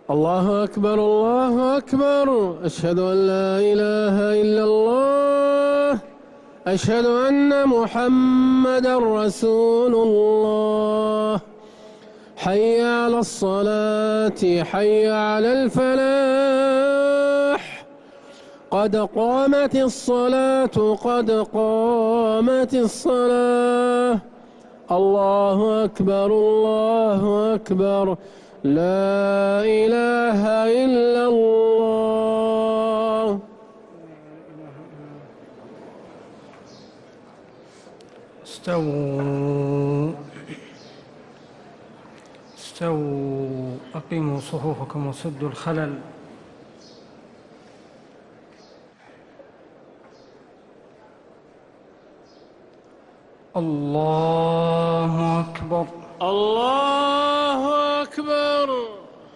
الله أكبر الله أكبر. أشهد أن لا إله إلا الله. أشهد أن محمدا رسول الله. حي على الصلاة، حي على الفلاح. قد قامت الصلاة، قد قامت الصلاة. الله أكبر الله أكبر. لا إله إلا الله. استووا استووا، أقيموا صفوفكم وسدوا الخلل. الله أكبر الله أكبر.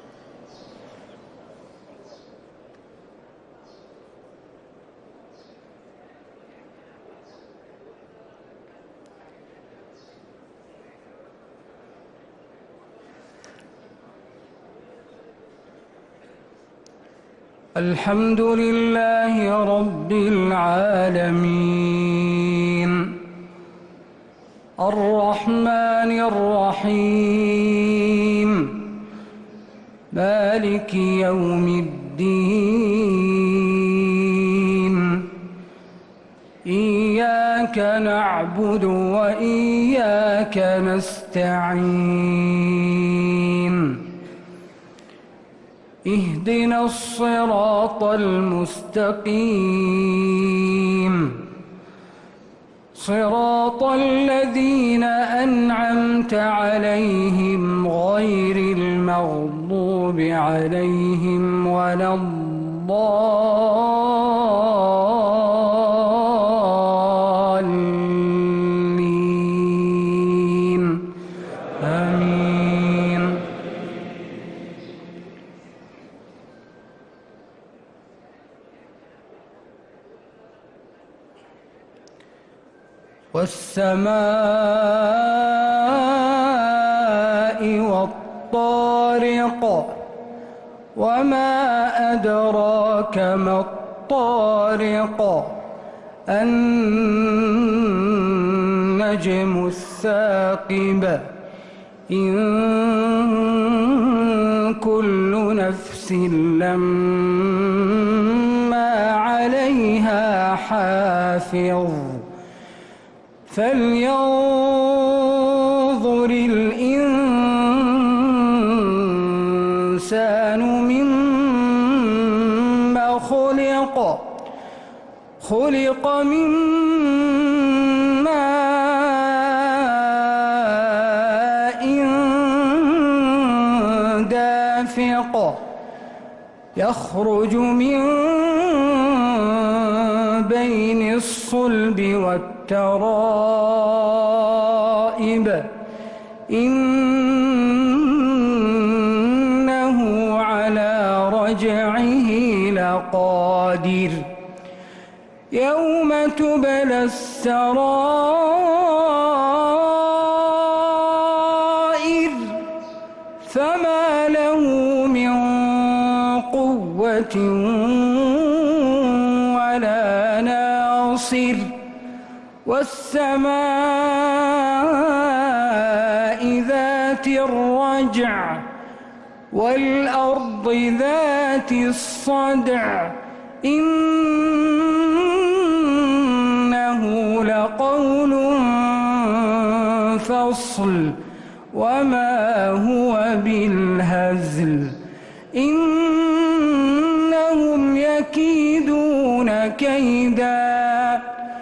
الحمد لله رب العالمين، الرحمن الرحيم، مالك يوم الدين. إياك نعبد وإياك نستعين. اهدنا الصراط المستقيم، صراط الذين أنعمت عليهم غير المغضوب عليهم ولا الضالين. آمين. والسماء والطارق، وما أدراك ما الطارق. النجم الثاقب. إن كل نفس لما عليها حافظ. فلينظر الإنسان مما خلق. خلق من ماء دافق، يخرج من بين الصلب والترائب. إنه على رجعه لقادر. يوم تبلى السرائر، فما له من قوة ولا ناصر. والسماء ذات الرجع، والأرض ذات الصدع. إنه لقول فصل، وما هو بالهزل. إنهم يكيدون كيدا،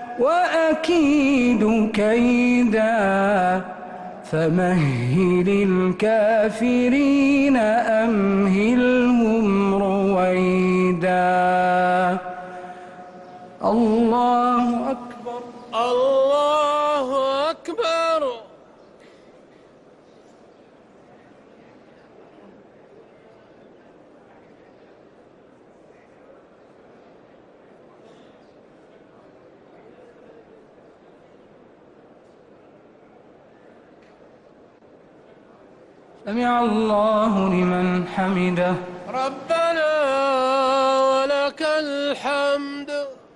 وأكيد كيدا. فمهل الكافرين أمهلهم رويدا. الله أكبر الله أكبر. سمع الله لمن حمده. ربنا ولك الحمد.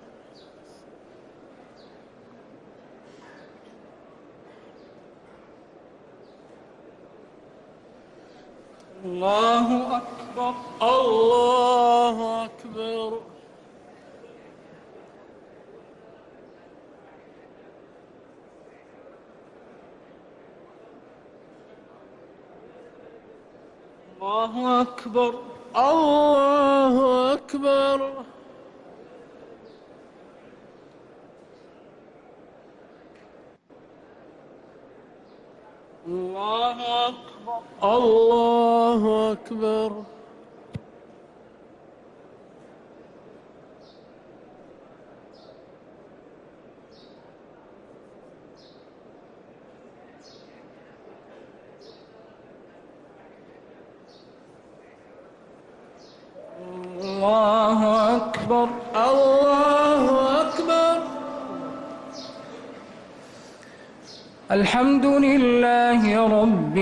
الله أكبر. الله أكبر. الله أكبر. الله أكبر. الله أكبر. الله أكبر. الله أكبر. الله أكبر. الحمد لله رب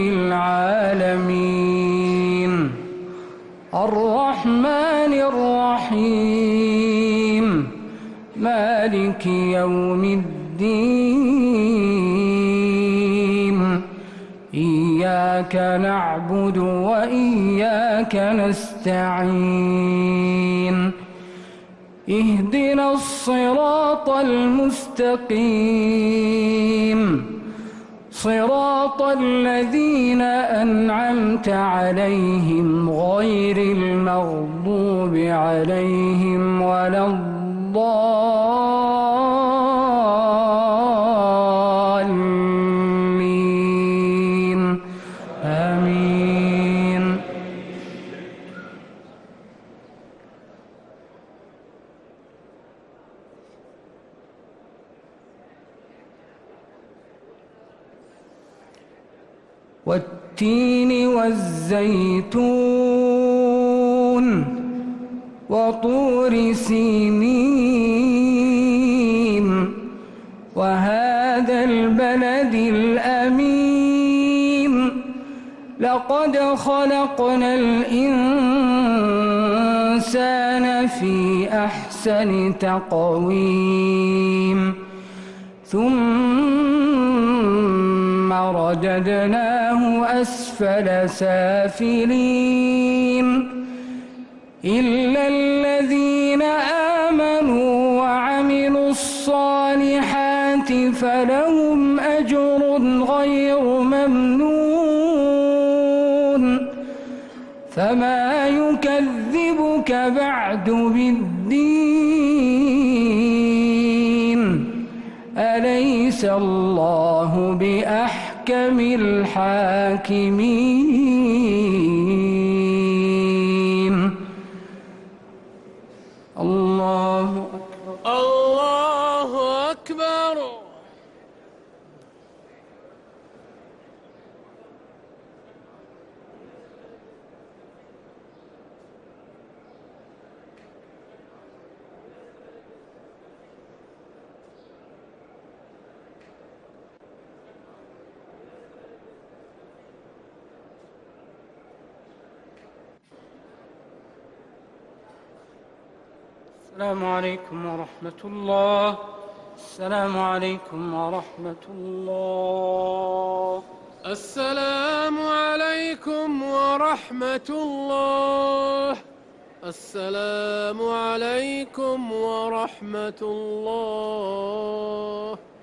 العالمين الرحمن الرحيم مالك يوم الدين إياك نعبد وإياك نستعين اهدنا الصراط المستقيم صراط الذين أنعمت عليهم غير المغضوب عليهم ولا الضالين آمين. والتين والزيتون وطور سينين وهذا البلد الأمين لقد خلقنا الإنسان في أحسن تقويم ثم رددناه أسفل سافلين إلا الذين آمنوا وعملوا الصالحات فلهم أجر غير ممنون فما يكذبك بعد بالدين أليس الله بأحكم الحاكمين. الله أكبر. الله أكبر. السلام عليكم ورحمة الله. السلام عليكم ورحمة الله. السلام عليكم ورحمة الله. السلام عليكم ورحمة الله.